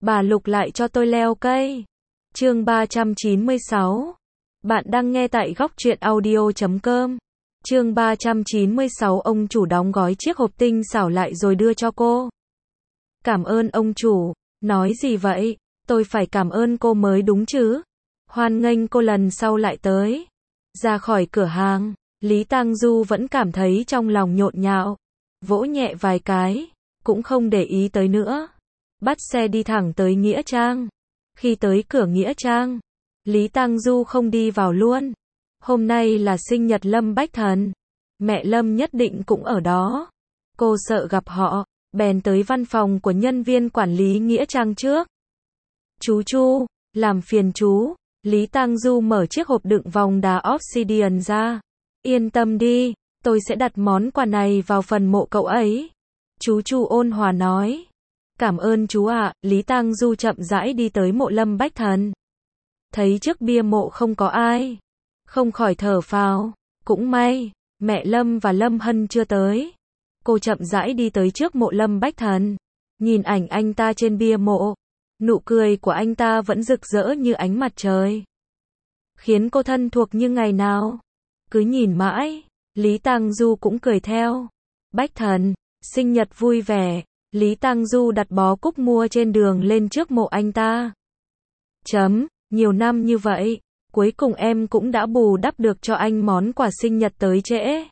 Bà Lục lại cho tôi leo cây. Chương 396. Bạn đang nghe tại góc truyện audio.com. Chương 396, ông chủ đóng gói chiếc hộp tinh xảo lại rồi đưa cho cô. Cảm ơn ông chủ. Nói gì vậy? Tôi phải cảm ơn cô mới đúng chứ. Hoan nghênh cô lần sau lại tới. Ra khỏi cửa hàng, Lý Tang Du vẫn cảm thấy trong lòng nhộn nhạo. Vỗ nhẹ vài cái, cũng không để ý tới nữa. Bắt xe đi thẳng tới Nghĩa Trang. Khi tới cửa Nghĩa Trang, Lý Tang Du không đi vào luôn. Hôm nay là sinh nhật Lâm Bách Thần. Mẹ Lâm nhất định cũng ở đó. Cô sợ gặp họ, bèn tới văn phòng của nhân viên quản lý Nghĩa Trang trước. Chú Chu, làm phiền chú. Lý Tang Du mở chiếc hộp đựng vòng đá obsidian ra. Yên tâm đi, tôi sẽ đặt món quà này vào phần mộ cậu ấy. Chú Chu ôn hòa nói. Cảm ơn chú ạ. Lý Tang Du chậm rãi đi tới mộ Lâm Bách Thần. Thấy trước bia mộ không có ai, không khỏi thở phào. Cũng may, mẹ Lâm và Lâm Hân chưa tới. Cô chậm rãi đi tới trước mộ Lâm Bách Thần. Nhìn ảnh anh ta trên bia mộ. Nụ cười của anh ta vẫn rực rỡ như ánh mặt trời, khiến cô thân thuộc như ngày nào. Cứ nhìn mãi, Lý Tang Du cũng cười theo. Bách Thần, sinh nhật vui vẻ. Lý Tang Du đặt bó cúc mua trên đường lên trước mộ anh ta. Nhiều năm như vậy, cuối cùng em cũng đã bù đắp được cho anh món quà sinh nhật tới trễ.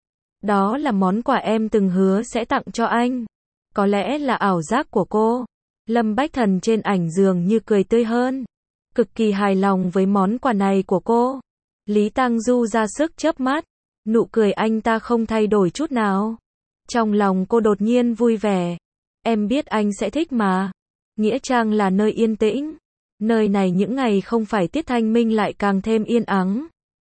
Đó là món quà em từng hứa sẽ tặng cho anh. Có lẽ là ảo giác của cô. Lâm Bách Thần trên ảnh dường như cười tươi hơn. Cực kỳ hài lòng với món quà này của cô. Lý Tang Du ra sức chớp mắt. Nụ cười anh ta không thay đổi chút nào. Trong lòng cô đột nhiên vui vẻ. Em biết anh sẽ thích mà. Nghĩa Trang là nơi yên tĩnh. Nơi này những ngày không phải tiết thanh minh lại càng thêm yên ắng.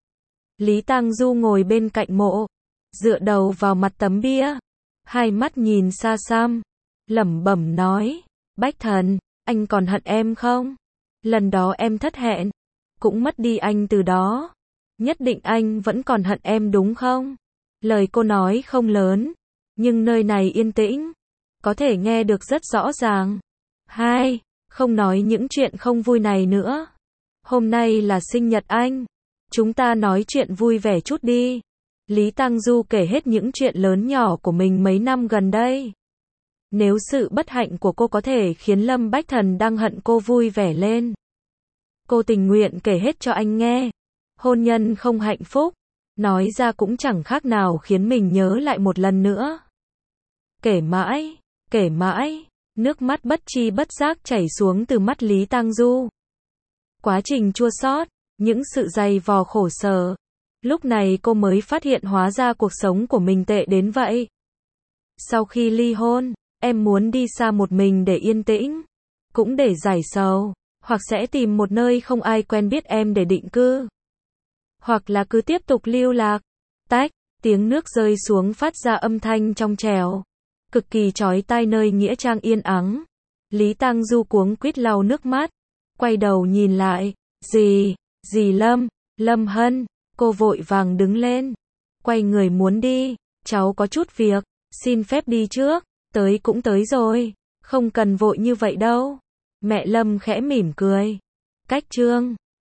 Lý Tang Du ngồi bên cạnh mộ, dựa đầu vào mặt tấm bia, hai mắt nhìn xa xăm, lẩm bẩm nói. Bách Thần, anh còn hận em không? Lần đó em thất hẹn, cũng mất đi anh từ đó. Nhất định anh vẫn còn hận em đúng không? Lời cô nói không lớn, nhưng nơi này yên tĩnh, có thể nghe được rất rõ ràng. Không nói những chuyện không vui này nữa. Hôm nay là sinh nhật anh. Chúng ta nói chuyện vui vẻ chút đi. Lý Tang Du kể hết những chuyện lớn nhỏ của mình mấy năm gần đây. Nếu sự bất hạnh của cô có thể khiến Lâm Bách Thần đang hận cô vui vẻ lên, cô tình nguyện kể hết cho anh nghe. Hôn nhân không hạnh phúc, nói ra cũng chẳng khác nào khiến mình nhớ lại một lần nữa. Kể mãi, nước mắt bất chi bất giác chảy xuống từ mắt Lý Tang Du. Quá trình chua xót, những sự dày vò khổ sở. Lúc này cô mới phát hiện hóa ra cuộc sống của mình tệ đến vậy. Sau khi ly hôn, em muốn đi xa một mình để yên tĩnh, cũng để giải sầu, hoặc sẽ tìm một nơi không ai quen biết em để định cư. Hoặc là cứ tiếp tục lưu lạc. Tách, tiếng nước rơi xuống phát ra âm thanh trong trẻo, cực kỳ chói tai nơi Nghĩa Trang yên ắng. Lý Tang Du cuống quýt lau nước mắt, quay đầu nhìn lại. Dì Lâm Hân. Cô vội vàng đứng lên, quay người muốn đi. Cháu có chút việc, xin phép đi trước. Tới cũng tới rồi, không cần vội như vậy đâu. Mẹ Lâm khẽ mỉm cười. Cách chương